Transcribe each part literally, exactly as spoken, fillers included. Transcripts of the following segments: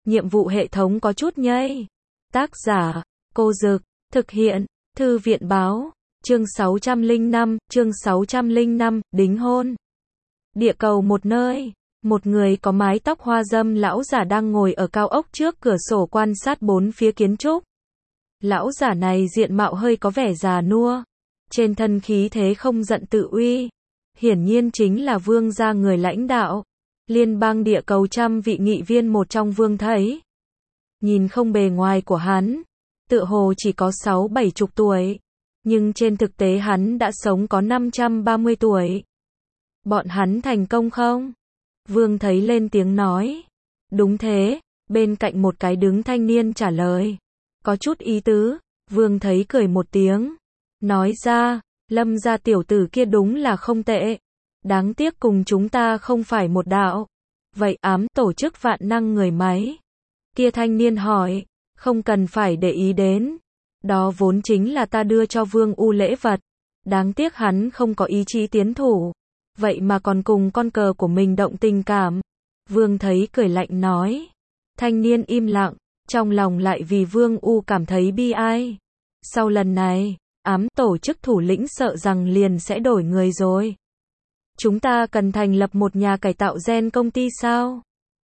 nhiệm vụ hệ thống có chút nhây. Tác giả, Cô Dực, thực hiện, Thư viện Báo, chương sáu trăm lẻ năm, chương sáu trăm lẻ năm, đính hôn. Địa cầu một nơi, một người có mái tóc hoa râm lão giả đang ngồi ở cao ốc trước cửa sổ quan sát bốn phía kiến trúc. Lão giả này diện mạo hơi có vẻ già nua, trên thân khí thế không giận tự uy, hiển nhiên chính là vương gia người lãnh đạo liên bang địa cầu trăm vị nghị viên một trong vương thấy. Nhìn không bề ngoài của hắn, tựa hồ chỉ có sáu bảy chục tuổi, nhưng trên thực tế hắn đã sống có năm trăm ba mươi tuổi. Bọn hắn thành công không? Vương thấy lên tiếng nói. Đúng thế, bên cạnh một cái đứng thanh niên trả lời. Có chút ý tứ, Vương thấy cười một tiếng. Nói ra, Lâm gia tiểu tử kia đúng là không tệ. Đáng tiếc cùng chúng ta không phải một đạo. Vậy ám tổ chức vạn năng người máy? Kia thanh niên hỏi, không cần phải để ý đến. Đó vốn chính là ta đưa cho Vương U lễ vật. Đáng tiếc hắn không có ý chí tiến thủ. Vậy mà còn cùng con cờ của mình động tình cảm. Vương thấy cười lạnh nói. Thanh niên im lặng, trong lòng lại vì Vương U cảm thấy bi ai. Sau lần này, ám tổ chức thủ lĩnh sợ rằng liền sẽ đổi người rồi. Chúng ta cần thành lập một nhà cải tạo gen công ty sao?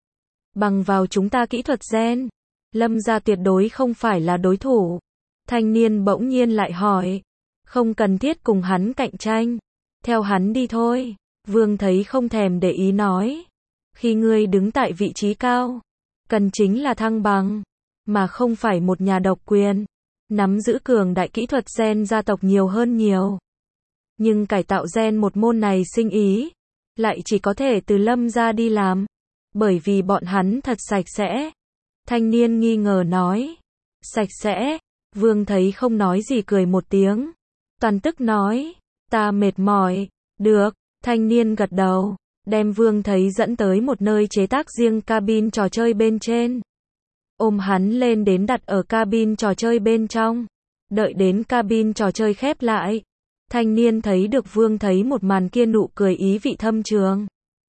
Bằng vào chúng ta kỹ thuật gen, Lâm gia tuyệt đối không phải là đối thủ. Thanh niên bỗng nhiên lại hỏi. Không cần thiết cùng hắn cạnh tranh. Theo hắn đi thôi. Vương thấy không thèm để ý nói. Khi ngươi đứng tại vị trí cao, cần chính là thăng bằng, mà không phải một nhà độc quyền. Nắm giữ cường đại kỹ thuật gen gia tộc nhiều hơn nhiều. Nhưng cải tạo gen một môn này sinh ý, lại chỉ có thể từ Lâm gia đi làm. Bởi vì bọn hắn thật sạch sẽ. Thanh niên nghi ngờ nói. Sạch sẽ. Vương thấy không nói gì cười một tiếng. Toàn tức nói. Ta mệt mỏi. Được. Thanh niên gật đầu. Đem Vương thấy dẫn tới một nơi chế tác riêng cabin trò chơi bên trên. Ôm hắn lên đến đặt ở cabin trò chơi bên trong. Đợi đến cabin trò chơi khép lại. Thanh niên thấy được Vương thấy một màn kia nụ cười ý vị thâm trường.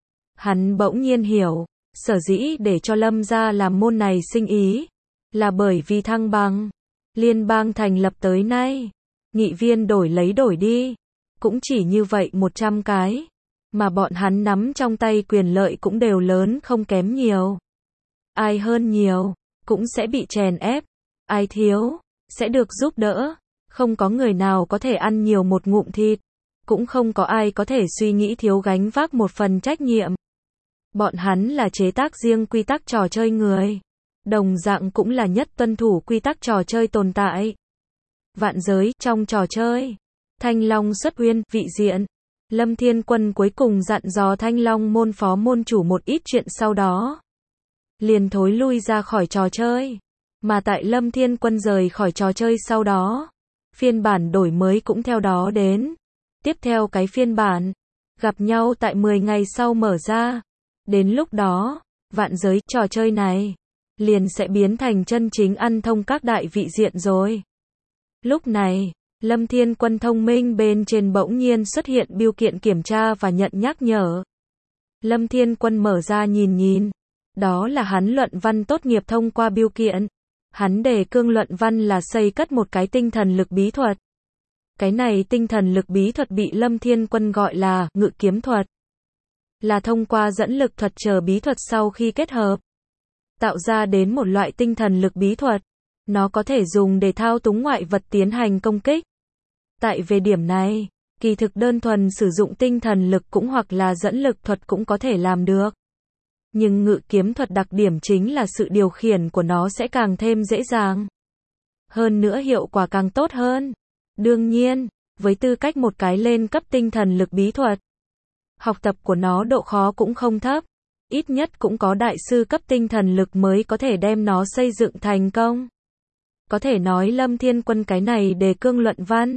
Hắn bỗng nhiên hiểu. Sở dĩ để cho Lâm gia làm môn này sinh ý. Là bởi vì thăng bằng. Liên bang thành lập tới nay. Nghị viên đổi lấy đổi đi. Cũng chỉ như vậy một trăm cái. Mà bọn hắn nắm trong tay quyền lợi cũng đều lớn không kém nhiều. Ai hơn nhiều, cũng sẽ bị chèn ép. Ai thiếu, sẽ được giúp đỡ. Không có người nào có thể ăn nhiều một ngụm thịt. Cũng không có ai có thể suy nghĩ thiếu gánh vác một phần trách nhiệm. Bọn hắn là chế tác riêng quy tắc trò chơi người. Đồng dạng cũng là nhất tuân thủ quy tắc trò chơi tồn tại. Vạn giới, trong trò chơi. Thanh Long xuất uyên, vị diện. Lâm Thiên Quân cuối cùng dặn dò Thanh Long môn phó môn chủ một ít chuyện sau đó. Liền thối lui ra khỏi trò chơi. Mà tại Lâm Thiên Quân rời khỏi trò chơi sau đó. Phiên bản đổi mới cũng theo đó đến. Tiếp theo cái phiên bản. Gặp nhau tại mười ngày sau mở ra. Đến lúc đó, vạn giới trò chơi này. Liền sẽ biến thành chân chính ăn thông các đại vị diện rồi. Lúc này. Lâm Thiên Quân thông minh bên trên bỗng nhiên xuất hiện bưu kiện kiểm tra và nhận nhắc nhở. Lâm Thiên Quân mở ra nhìn nhìn. Đó là hắn luận văn tốt nghiệp thông qua bưu kiện. Hắn đề cương luận văn là xây cất một cái tinh thần lực bí thuật. Cái này tinh thần lực bí thuật bị Lâm Thiên Quân gọi là ngự kiếm thuật. Là thông qua dẫn lực thuật chờ bí thuật sau khi kết hợp. Tạo ra đến một loại tinh thần lực bí thuật. Nó có thể dùng để thao túng ngoại vật tiến hành công kích. Tại về điểm này, kỳ thực đơn thuần sử dụng tinh thần lực cũng hoặc là dẫn lực thuật cũng có thể làm được. Nhưng ngự kiếm thuật đặc điểm chính là sự điều khiển của nó sẽ càng thêm dễ dàng. Hơn nữa hiệu quả càng tốt hơn. Đương nhiên, với tư cách một cái lên cấp tinh thần lực bí thuật, học tập của nó độ khó cũng không thấp. Ít nhất cũng có đại sư cấp tinh thần lực mới có thể đem nó xây dựng thành công. Có thể nói Lâm Thiên Quân cái này đề cương luận văn.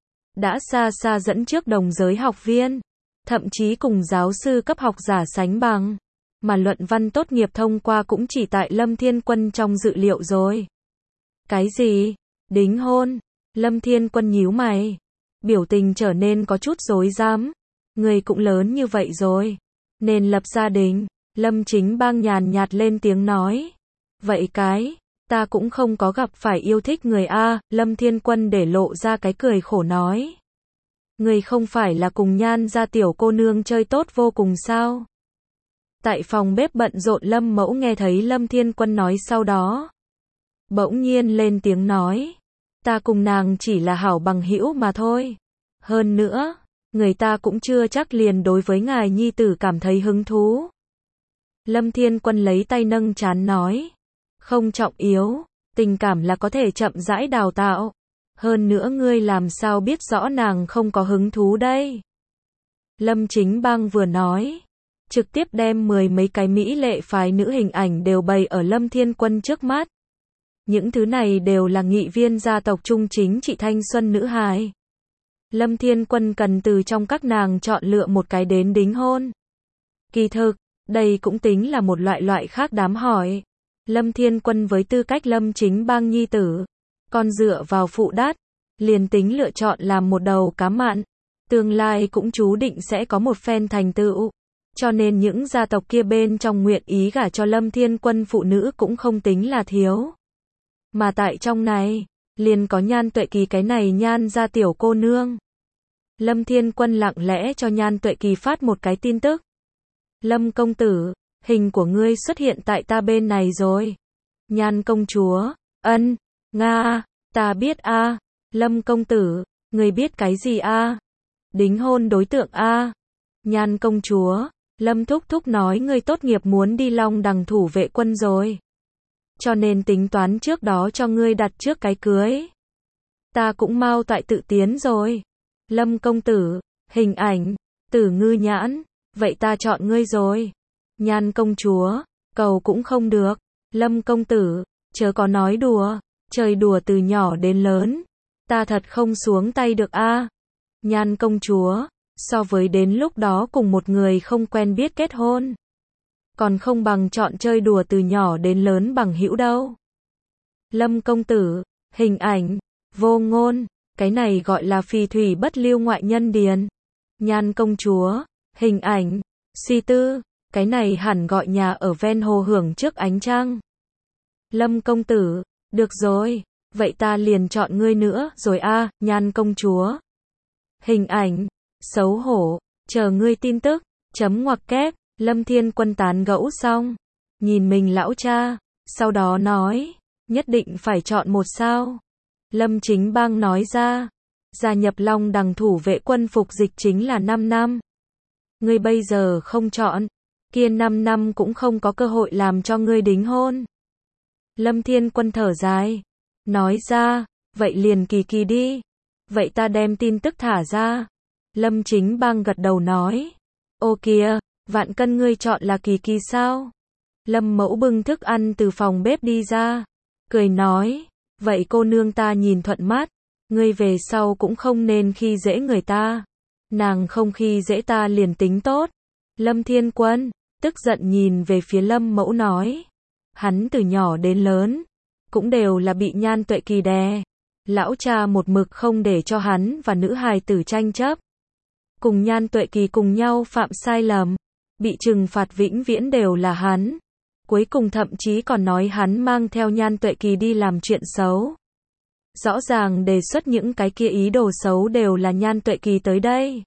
Đã xa xa dẫn trước đồng giới học viên. Thậm chí cùng giáo sư cấp học giả sánh bằng. Mà luận văn tốt nghiệp thông qua cũng chỉ tại Lâm Thiên Quân trong dự liệu rồi. Cái gì? Đính hôn? Lâm Thiên Quân nhíu mày. Biểu tình trở nên có chút rối rắm. Người cũng lớn như vậy rồi. Nên lập gia đình. Lâm Chính Bang nhàn nhạt lên tiếng nói. Vậy cái, ta cũng không có gặp phải yêu thích người a, Lâm Thiên Quân để lộ ra cái cười khổ nói. Người không phải là cùng Nhan gia tiểu cô nương chơi tốt vô cùng sao? Tại phòng bếp bận rộn Lâm Mẫu nghe thấy Lâm Thiên Quân nói sau đó. Bỗng nhiên lên tiếng nói. Ta cùng nàng chỉ là hảo bằng hữu mà thôi. Hơn nữa, người ta cũng chưa chắc liền đối với ngài nhi tử cảm thấy hứng thú. Lâm Thiên Quân lấy tay nâng trán nói. Không trọng yếu, tình cảm là có thể chậm rãi đào tạo. Hơn nữa ngươi làm sao biết rõ nàng không có hứng thú đây? Lâm Chính Bang vừa nói, trực tiếp đem mười mấy cái mỹ lệ phái nữ hình ảnh đều bày ở Lâm Thiên Quân trước mắt. Những thứ này đều là nghị viên gia tộc trung chính trị thanh xuân nữ hài. Lâm Thiên Quân cần từ trong các nàng chọn lựa một cái đến đính hôn. Kỳ thực, đây cũng tính là một loại loại khác đám hỏi. Lâm Thiên Quân với tư cách Lâm Chính Bang nhi tử, còn dựa vào phụ đát, liền tính lựa chọn làm một đầu cá mặn, tương lai cũng chú định sẽ có một phen thành tựu. Cho nên những gia tộc kia bên trong nguyện ý gả cho Lâm Thiên Quân phụ nữ cũng không tính là thiếu. Mà tại trong này, liền có Nhan Tuệ Kỳ cái này Nhan gia tiểu cô nương. Lâm Thiên Quân lặng lẽ cho Nhan Tuệ Kỳ phát một cái tin tức. Lâm công tử, hình của ngươi xuất hiện tại ta bên này rồi. Nhan công chúa, ân, nga, ta biết a. Lâm công tử, ngươi biết cái gì a? Đính hôn đối tượng a. Nhan công chúa, Lâm thúc thúc nói ngươi tốt nghiệp muốn đi Long Đằng thủ vệ quân rồi. Cho nên tính toán trước đó cho ngươi đặt trước cái cưới. Ta cũng mau tại tự tiến rồi. Lâm công tử, hình ảnh, Tử Ngư Nhãn, vậy ta chọn ngươi rồi. Nhan công chúa, cầu cũng không được. Lâm công tử, chớ có nói đùa, chơi đùa từ nhỏ đến lớn. Ta thật không xuống tay được a. Nhan công chúa, so với đến lúc đó cùng một người không quen biết kết hôn, còn không bằng chọn chơi đùa từ nhỏ đến lớn bằng hữu đâu. Lâm công tử, hình ảnh, vô ngôn, cái này gọi là phì thủy bất lưu ngoại nhân điền. Nhan công chúa, hình ảnh, suy tư, cái này hẳn gọi nhà ở ven hồ hưởng trước ánh trăng. Lâm công tử, được rồi, vậy ta liền chọn ngươi nữa rồi a. Nhan công chúa, hình ảnh, xấu hổ, chờ ngươi tin tức, chấm ngoặc kép. Lâm Thiên Quân tán gẫu xong, nhìn mình lão cha, sau đó nói, nhất định phải chọn một sao. Lâm Chính Bang nói ra, gia nhập Long Đằng thủ vệ quân phục dịch chính là năm năm. Ngươi bây giờ không chọn, kia năm năm cũng không có cơ hội làm cho ngươi đính hôn. Lâm Thiên Quân thở dài, nói ra, vậy liền Kỳ Kỳ đi. Vậy ta đem tin tức thả ra. Lâm Chính Bang gật đầu nói, ô kìa, vạn cân ngươi chọn là Kỳ Kỳ sao? Lâm Mẫu bưng thức ăn từ phòng bếp đi ra, cười nói, vậy cô nương ta nhìn thuận mắt, ngươi về sau cũng không nên khi dễ người ta. Nàng không khi dễ ta liền tính tốt. Lâm Thiên Quân, tức giận nhìn về phía Lâm Mẫu nói, hắn từ nhỏ đến lớn, cũng đều là bị Nhan Tuệ Kỳ đè. Lão cha một mực không để cho hắn và nữ hài tử tranh chấp. Cùng Nhan Tuệ Kỳ cùng nhau phạm sai lầm, bị trừng phạt vĩnh viễn đều là hắn. Cuối cùng thậm chí còn nói hắn mang theo Nhan Tuệ Kỳ đi làm chuyện xấu. Rõ ràng đề xuất những cái kia ý đồ xấu đều là Nhan Tuệ Kỳ tới đây.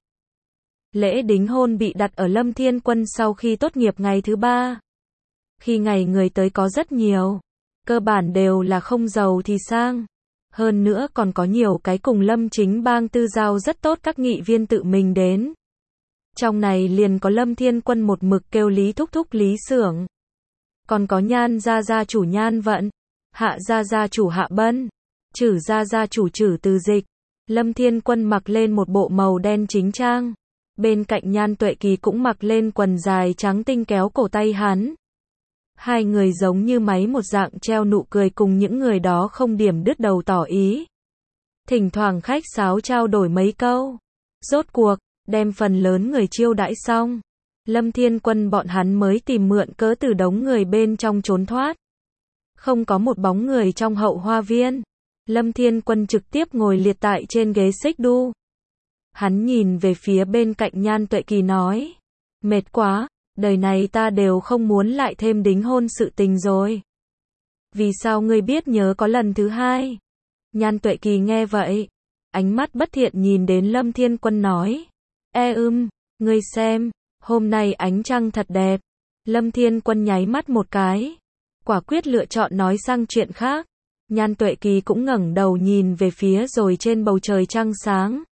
Lễ đính hôn bị đặt ở Lâm Thiên Quân sau khi tốt nghiệp ngày thứ ba. Khi ngày người tới có rất nhiều, cơ bản đều là không giàu thì sang. Hơn nữa còn có nhiều cái cùng Lâm Chính Bang tư giao rất tốt các nghị viên tự mình đến. Trong này liền có Lâm Thiên Quân một mực kêu Lý Thúc Thúc Lý Xưởng. Còn có Nhan gia gia chủ Nhan Vận, Hạ gia gia chủ Hạ Bân, Trử gia gia chủ Trử Từ Dịch. Lâm Thiên Quân mặc lên một bộ màu đen chính trang. Bên cạnh Nhan Tuệ Kỳ cũng mặc lên quần dài trắng tinh kéo cổ tay hắn. Hai người giống như máy một dạng treo nụ cười cùng những người đó không điểm đứt đầu tỏ ý. Thỉnh thoảng khách sáo trao đổi mấy câu. Rốt cuộc, đem phần lớn người chiêu đãi xong. Lâm Thiên Quân bọn hắn mới tìm mượn cớ từ đống người bên trong trốn thoát. Không có một bóng người trong hậu hoa viên. Lâm Thiên Quân trực tiếp ngồi liệt tại trên ghế xích đu. Hắn nhìn về phía bên cạnh Nhan Tuệ Kỳ nói. Mệt quá, đời này ta đều không muốn lại thêm đính hôn sự tình rồi. Vì sao ngươi biết nhớ có lần thứ hai? Nhan Tuệ Kỳ nghe vậy, ánh mắt bất thiện nhìn đến Lâm Thiên Quân nói. E ưm, ngươi xem, hôm nay ánh trăng thật đẹp. Lâm Thiên Quân nháy mắt một cái, quả quyết lựa chọn nói sang chuyện khác. Nhan Tuệ Kỳ cũng ngẩng đầu nhìn về phía rồi trên bầu trời trăng sáng.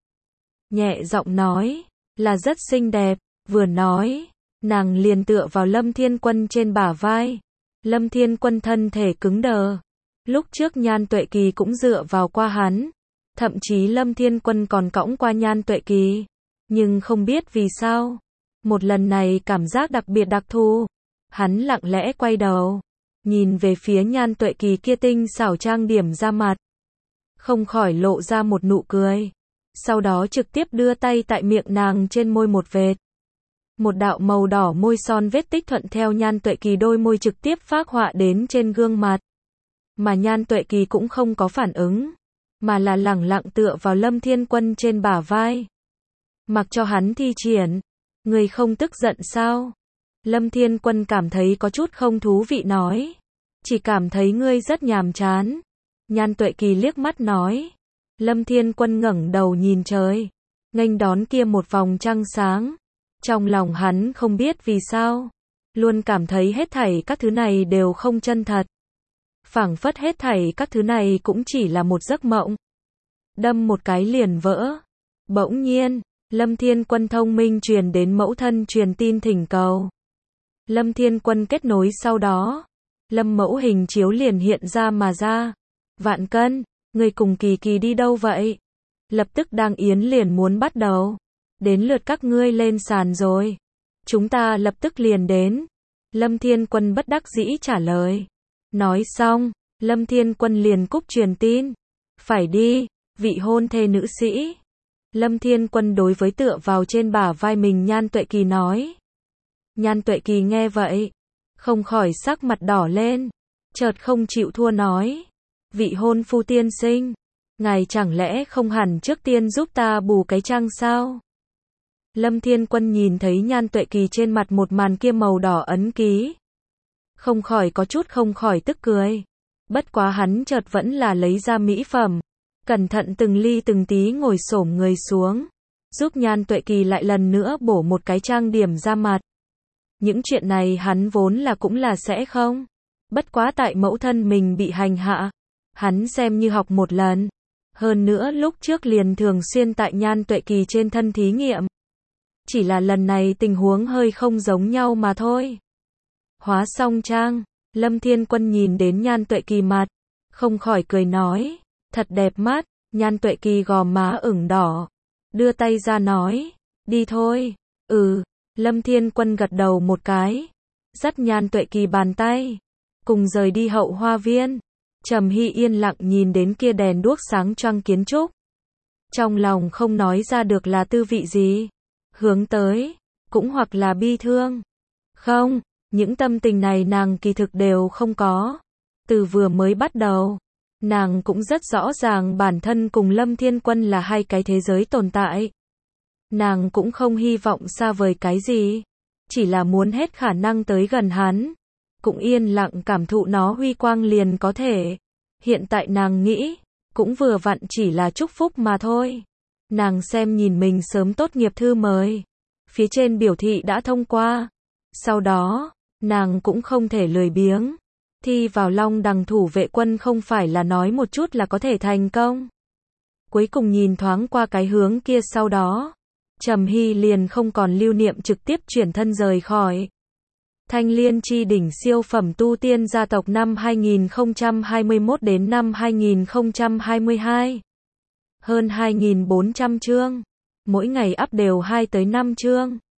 Nhẹ giọng nói, là rất xinh đẹp, vừa nói, nàng liền tựa vào Lâm Thiên Quân trên bả vai. Lâm Thiên Quân thân thể cứng đờ. Lúc trước Nhan Tuệ Kỳ cũng dựa vào qua hắn. Thậm chí Lâm Thiên Quân còn cõng qua Nhan Tuệ Kỳ. Nhưng không biết vì sao. Một lần này cảm giác đặc biệt đặc thù. Hắn lặng lẽ quay đầu. Nhìn về phía Nhan Tuệ Kỳ kia tinh xảo trang điểm ra mặt. Không khỏi lộ ra một nụ cười. Sau đó trực tiếp đưa tay tại miệng nàng trên môi một vệt. Một đạo màu đỏ môi son vết tích thuận theo Nhan Tuệ Kỳ đôi môi trực tiếp phác họa đến trên gương mặt. Mà Nhan Tuệ Kỳ cũng không có phản ứng. Mà là lẳng lặng tựa vào Lâm Thiên Quân trên bả vai. Mặc cho hắn thi triển. Người không tức giận sao? Lâm Thiên Quân cảm thấy có chút không thú vị nói. Chỉ cảm thấy ngươi rất nhàm chán. Nhan Tuệ Kỳ liếc mắt nói. Lâm Thiên Quân ngẩng đầu nhìn trời. Nghênh đón kia một vòng trăng sáng. Trong lòng hắn không biết vì sao. Luôn cảm thấy hết thảy các thứ này đều không chân thật. Phảng phất hết thảy các thứ này cũng chỉ là một giấc mộng. Đâm một cái liền vỡ. Bỗng nhiên, Lâm Thiên Quân thông minh truyền đến mẫu thân truyền tin thỉnh cầu. Lâm Thiên Quân kết nối sau đó. Lâm mẫu hình chiếu liền hiện ra mà ra. Vạn Cân, người cùng Kỳ Kỳ đi đâu vậy? Lập tức đang yến liền muốn bắt đầu. Đến lượt các ngươi lên sàn rồi. Chúng ta lập tức liền đến. Lâm Thiên Quân bất đắc dĩ trả lời. Nói xong, Lâm Thiên Quân liền cúp truyền tin. Phải đi, vị hôn thê nữ sĩ. Lâm Thiên Quân đối với tựa vào trên bả vai mình Nhan Tuệ Kỳ nói. Nhan Tuệ Kỳ nghe vậy, không khỏi sắc mặt đỏ lên. Chợt không chịu thua nói. Vị hôn phu tiên sinh, ngài chẳng lẽ không hẳn trước tiên giúp ta bù cái trăng sao? Lâm Thiên Quân nhìn thấy Nhan Tuệ Kỳ trên mặt một màn kia màu đỏ ấn ký. Không khỏi có chút không khỏi tức cười. Bất quá hắn chợt vẫn là lấy ra mỹ phẩm. Cẩn thận từng ly từng tí ngồi xổm người xuống. Giúp Nhan Tuệ Kỳ lại lần nữa bổ một cái trang điểm ra mặt. Những chuyện này hắn vốn là cũng là sẽ không. Bất quá tại mẫu thân mình bị hành hạ. Hắn xem như học một lần. Hơn nữa lúc trước liền thường xuyên tại Nhan Tuệ Kỳ trên thân thí nghiệm. Chỉ là lần này tình huống hơi không giống nhau mà thôi. Hóa xong trang, Lâm Thiên Quân nhìn đến Nhan Tuệ Kỳ mặt. Không khỏi cười nói. Thật đẹp mắt. Nhan Tuệ Kỳ gò má ửng đỏ. Đưa tay ra nói. Đi thôi. Ừ. Lâm Thiên Quân gật đầu một cái. Dắt Nhan Tuệ Kỳ bàn tay. Cùng rời đi hậu hoa viên. Trầm Hy yên lặng nhìn đến kia đèn đuốc sáng choang kiến trúc. Trong lòng không nói ra được là tư vị gì. Hướng tới. Cũng hoặc là bi thương. Không. Những tâm tình này nàng kỳ thực đều không có. Từ vừa mới bắt đầu. Nàng cũng rất rõ ràng bản thân cùng Lâm Thiên Quân là hai cái thế giới tồn tại. Nàng cũng không hy vọng xa vời cái gì. Chỉ là muốn hết khả năng tới gần hắn. Cũng yên lặng cảm thụ nó huy quang liền có thể. Hiện tại nàng nghĩ. Cũng vừa vặn chỉ là chúc phúc mà thôi. Nàng xem nhìn mình sớm tốt nghiệp thư mời. Phía trên biểu thị đã thông qua. Sau đó, nàng cũng không thể lười biếng. Thi vào Long Đằng thủ vệ quân không phải là nói một chút là có thể thành công. Cuối cùng nhìn thoáng qua cái hướng kia sau đó. Trầm Hy liền không còn lưu niệm trực tiếp chuyển thân rời khỏi. Thanh Liên chi đỉnh siêu phẩm tu tiên gia tộc năm hai nghìn không trăm hai mươi mốt đến năm hai nghìn không trăm hai mươi hai. Hơn hai nghìn bốn trăm chương. Mỗi ngày up đều hai tới năm chương.